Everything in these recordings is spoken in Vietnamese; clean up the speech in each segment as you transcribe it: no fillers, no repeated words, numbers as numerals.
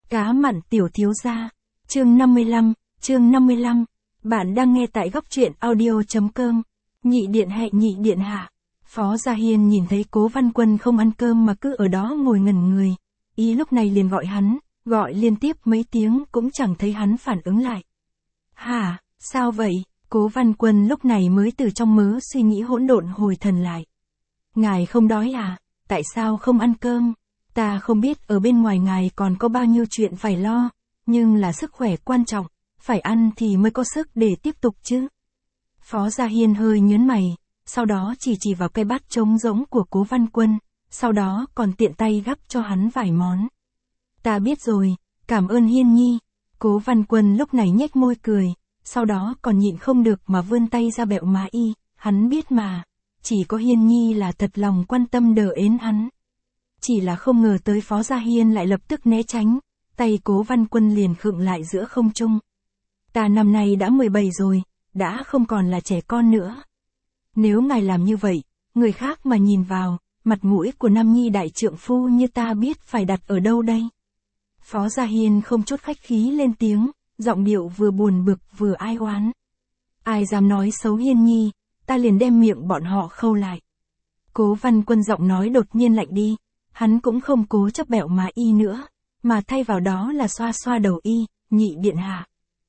Cá mặn tiểu thiếu gia. Chương 55. Bạn đang nghe tại góc truyện audio.com. Nhị điện hạ. Phó Gia Hiên nhìn thấy Cố Văn Quân không ăn cơm mà cứ ở đó ngồi ngẩn người. Y lúc này liền gọi hắn, gọi liên tiếp mấy tiếng cũng chẳng thấy hắn phản ứng lại. Hả, sao vậy? Cố Văn Quân lúc này mới từ trong mớ suy nghĩ hỗn độn hồi thần lại. Ngài không đói à? Tại sao không ăn cơm? Ta không biết ở bên ngoài ngài còn có bao nhiêu chuyện phải lo, nhưng là sức khỏe quan trọng, phải ăn thì mới có sức để tiếp tục chứ. Phó Gia Hiên hơi nhớn mày, sau đó chỉ vào cái bát trống rỗng của Cố Văn Quân, sau đó còn tiện tay gắp cho hắn vài món. Ta biết rồi, cảm ơn Hiên nhi. Cố Văn Quân lúc này nhếch môi cười, sau đó còn nhịn không được mà vươn tay ra bẹo má y, hắn biết mà, chỉ có Hiên nhi là thật lòng quan tâm đờ ến hắn. Chỉ là không ngờ tới Phó Gia Hiên lại lập tức né tránh, tay Cố Văn Quân liền khựng lại giữa không trung. Ta năm nay đã 17 rồi, đã không còn là trẻ con nữa. Nếu ngài làm như vậy, người khác mà nhìn vào, mặt mũi của nam nhi đại trượng phu như ta biết phải đặt ở đâu đây? Phó Gia Hiên không chút khách khí lên tiếng, giọng điệu vừa buồn bực vừa ai oán. Ai dám nói xấu Hiên nhi, ta liền đem miệng bọn họ khâu lại. Cố Văn Quân giọng nói đột nhiên lạnh đi, hắn cũng không cố chấp bẹo má y nữa, mà thay vào đó là xoa xoa đầu y, nhị điện hạ.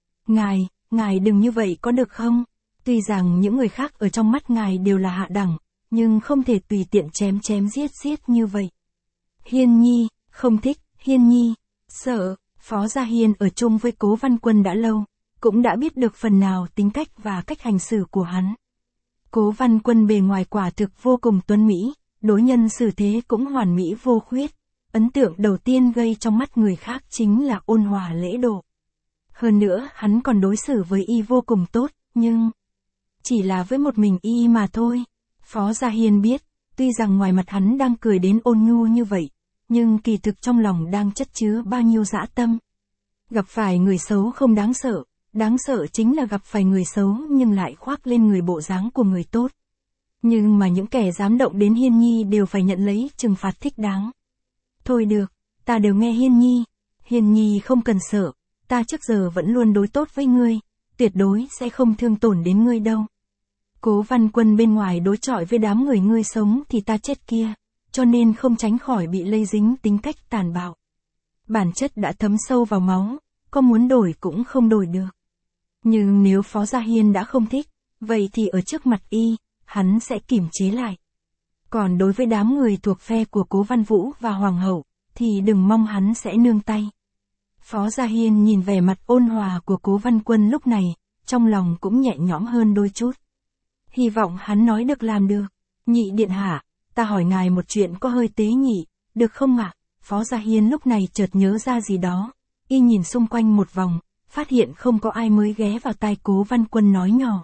Ngài đừng như vậy có được không? Tuy rằng những người khác ở trong mắt ngài đều là hạ đẳng, nhưng không thể tùy tiện chém giết như vậy. Hiên nhi, không thích, Hiên nhi, sợ. Phó Gia Hiên ở chung với Cố Văn Quân đã lâu, cũng đã biết được phần nào tính cách và cách hành xử của hắn. Cố Văn Quân bề ngoài quả thực vô cùng tuấn mỹ, đối nhân xử thế cũng hoàn mỹ vô khuyết. Ấn tượng đầu tiên gây trong mắt người khác chính là ôn hòa lễ độ. Hơn nữa hắn còn đối xử với y vô cùng tốt, nhưng chỉ là với một mình y mà thôi. Phó Gia Hiên biết, tuy rằng ngoài mặt hắn đang cười đến ôn nhu như vậy, nhưng kỳ thực trong lòng đang chất chứa bao nhiêu dã tâm. Gặp phải người xấu không đáng sợ chính là gặp phải người xấu nhưng lại khoác lên người bộ dáng của người tốt. Nhưng mà những kẻ dám động đến Hiên nhi đều phải nhận lấy trừng phạt thích đáng. Thôi được, ta đều nghe Hiên nhi không cần sợ, ta trước giờ vẫn luôn đối tốt với ngươi, tuyệt đối sẽ không thương tổn đến ngươi đâu. Cố Văn Quân bên ngoài đối chọi với đám người ngươi sống thì ta chết kia, cho nên không tránh khỏi bị lây dính tính cách tàn bạo. Bản chất đã thấm sâu vào máu, có muốn đổi cũng không đổi được. Nhưng nếu Phó Gia Hiên đã không thích, vậy thì ở trước mặt y, hắn sẽ kiềm chế lại. Còn đối với đám người thuộc phe của Cố Văn Vũ và Hoàng hậu, thì đừng mong hắn sẽ nương tay. Phó Gia Hiên nhìn vẻ mặt ôn hòa của Cố Văn Quân lúc này, trong lòng cũng nhẹ nhõm hơn đôi chút. Hy vọng hắn nói được làm được. Nhị điện hạ, ta hỏi ngài một chuyện có hơi tế nhị, được không ạ? Phó Gia Hiên lúc này chợt nhớ ra gì đó, y nhìn xung quanh một vòng, phát hiện không có ai mới ghé vào tai Cố Văn Quân nói nhỏ.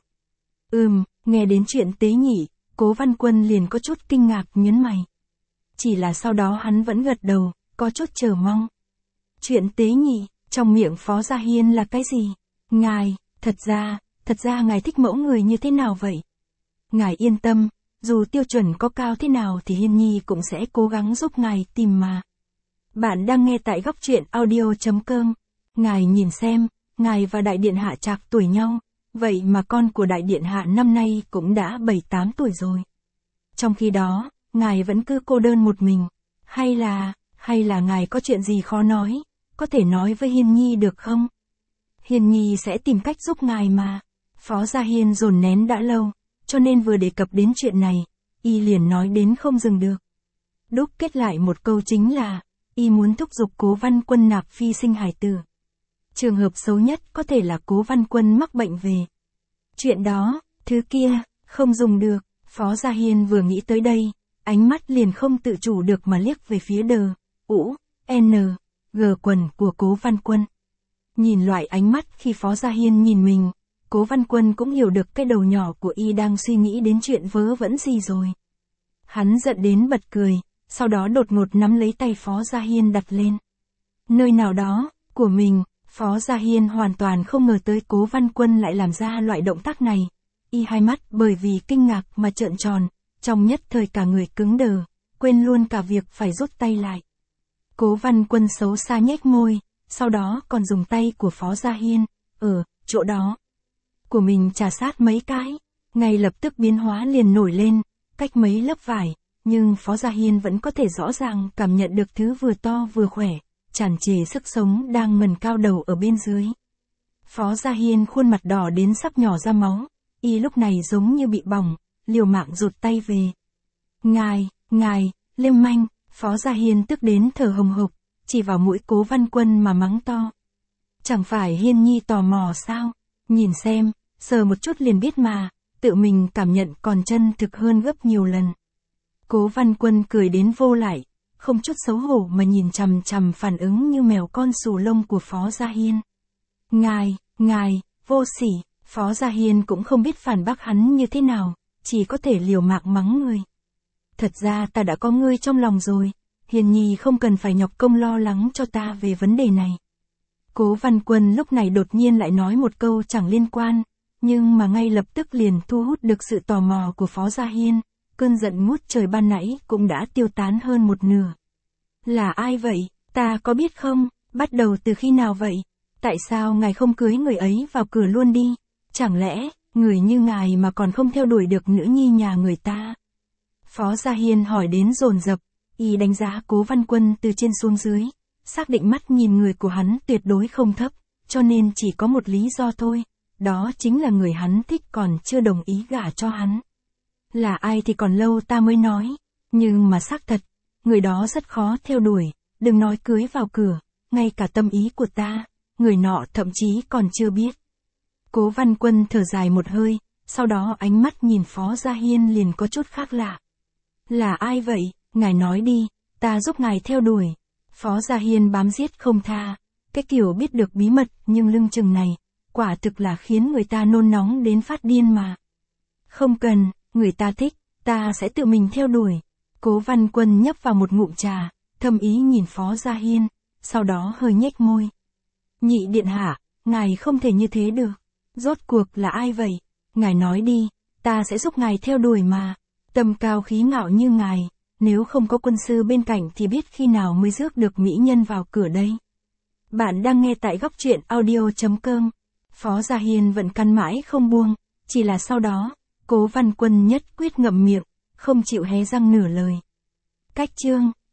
Nghe đến chuyện tế nhị, Cố Văn Quân liền có chút kinh ngạc nhớn mày. Chỉ là sau đó hắn vẫn gật đầu, có chút chờ mong. Chuyện tế nhị, trong miệng Phó Gia Hiên là cái gì? Ngài, thật ra ngài thích mẫu người như thế nào vậy? Ngài yên tâm, dù tiêu chuẩn có cao thế nào thì Hiên nhi cũng sẽ cố gắng giúp ngài tìm mà. Bạn đang nghe tại góc truyện audio.com. Ngài nhìn xem, ngài và đại điện hạ trạc tuổi nhau, vậy mà con của đại điện hạ năm nay cũng đã 7-8 tuổi rồi. Trong khi đó, ngài vẫn cứ cô đơn một mình, hay là ngài có chuyện gì khó nói, có thể nói với Hiên nhi được không? Hiên nhi sẽ tìm cách giúp ngài mà. Phó Gia Hiên dồn nén đã lâu, cho nên vừa đề cập đến chuyện này, y liền nói đến không dừng được. Đúc kết lại một câu chính là, y muốn thúc giục Cố Văn Quân nạp phi sinh hài tử. Trường hợp xấu nhất có thể là Cố Văn Quân mắc bệnh về. Chuyện đó, thứ kia, không dùng được. Phó Gia Hiên vừa nghĩ tới đây, ánh mắt liền không tự chủ được mà liếc về phía G quần của Cố Văn Quân. Nhìn loại ánh mắt khi Phó Gia Hiên nhìn mình, Cố Văn Quân cũng hiểu được cái đầu nhỏ của y đang suy nghĩ đến chuyện vớ vẩn gì rồi. Hắn giận đến bật cười, sau đó đột ngột nắm lấy tay Phó Gia Hiên đặt lên nơi nào đó của mình. Phó Gia Hiên hoàn toàn không ngờ tới Cố Văn Quân lại làm ra loại động tác này. Y hai mắt bởi vì kinh ngạc mà trợn tròn, trong nhất thời cả người cứng đờ, quên luôn cả việc phải rút tay lại. Cố Văn Quân xấu xa nhếch môi, sau đó còn dùng tay của Phó Gia Hiên, ở chỗ đó của mình chà sát mấy cái, ngay lập tức biến hóa liền nổi lên, cách mấy lớp vải, nhưng Phó Gia Hiên vẫn có thể rõ ràng cảm nhận được thứ vừa to vừa khỏe, tràn trề sức sống đang ngẩng cao đầu ở bên dưới. Phó Gia Hiên khuôn mặt đỏ đến sắp nhỏ ra máu, y lúc này giống như bị bỏng, liều mạng rụt tay về. Ngài, Liêm Manh, Phó Gia Hiên tức đến thở hồng hộc, chỉ vào mũi Cố Văn Quân mà mắng to. Chẳng phải Hiên Nhi tò mò sao, nhìn xem, sờ một chút liền biết mà, tự mình cảm nhận còn chân thực hơn gấp nhiều lần. Cố Văn Quân cười đến vô lại, không chút xấu hổ mà nhìn chằm chằm phản ứng như mèo con xù lông của Phó Gia Hiên. Ngài, vô sỉ, Phó Gia Hiên cũng không biết phản bác hắn như thế nào, chỉ có thể liều mạng mắng người. Thật ra ta đã có ngươi trong lòng rồi, Hiền Nhi không cần phải nhọc công lo lắng cho ta về vấn đề này. Cố Văn Quân lúc này đột nhiên lại nói một câu chẳng liên quan, nhưng mà ngay lập tức liền thu hút được sự tò mò của Phó Gia Hiên, cơn giận ngút trời ban nãy cũng đã tiêu tán hơn một nửa. Là ai vậy, ta có biết không, bắt đầu từ khi nào vậy, tại sao ngài không cưới người ấy vào cửa luôn đi, chẳng lẽ, người như ngài mà còn không theo đuổi được nữ nhi nhà người ta. Phó Gia Hiên hỏi đến dồn dập, y đánh giá Cố Văn Quân từ trên xuống dưới, xác định mắt nhìn người của hắn tuyệt đối không thấp, cho nên chỉ có một lý do thôi, đó chính là người hắn thích còn chưa đồng ý gả cho hắn. Là ai thì còn lâu ta mới nói, nhưng mà xác thật, người đó rất khó theo đuổi, đừng nói cưới vào cửa, ngay cả tâm ý của ta, người nọ thậm chí còn chưa biết. Cố Văn Quân thở dài một hơi, sau đó ánh mắt nhìn Phó Gia Hiên liền có chút khác lạ. Là ai vậy, ngài nói đi, ta giúp ngài theo đuổi. Phó Gia Hiên bám giết không tha, cái kiểu biết được bí mật nhưng lưng chừng này, quả thực là khiến người ta nôn nóng đến phát điên mà. Không cần, người ta thích, ta sẽ tự mình theo đuổi. Cố Văn Quân nhấp vào một ngụm trà, thâm ý nhìn Phó Gia Hiên, sau đó hơi nhếch môi. Nhị điện hạ, ngài không thể như thế được. Rốt cuộc là ai vậy? Ngài nói đi, ta sẽ giúp ngài theo đuổi mà. Tầm cao khí ngạo như ngài, nếu không có quân sư bên cạnh thì biết khi nào mới rước được mỹ nhân vào cửa đây. Bạn đang nghe tại góc truyện audio.com. Phó Gia Hiên vẫn căn mãi không buông, chỉ là sau đó, Cố Văn Quân nhất quyết ngậm miệng, không chịu hé răng nửa lời. Cách chương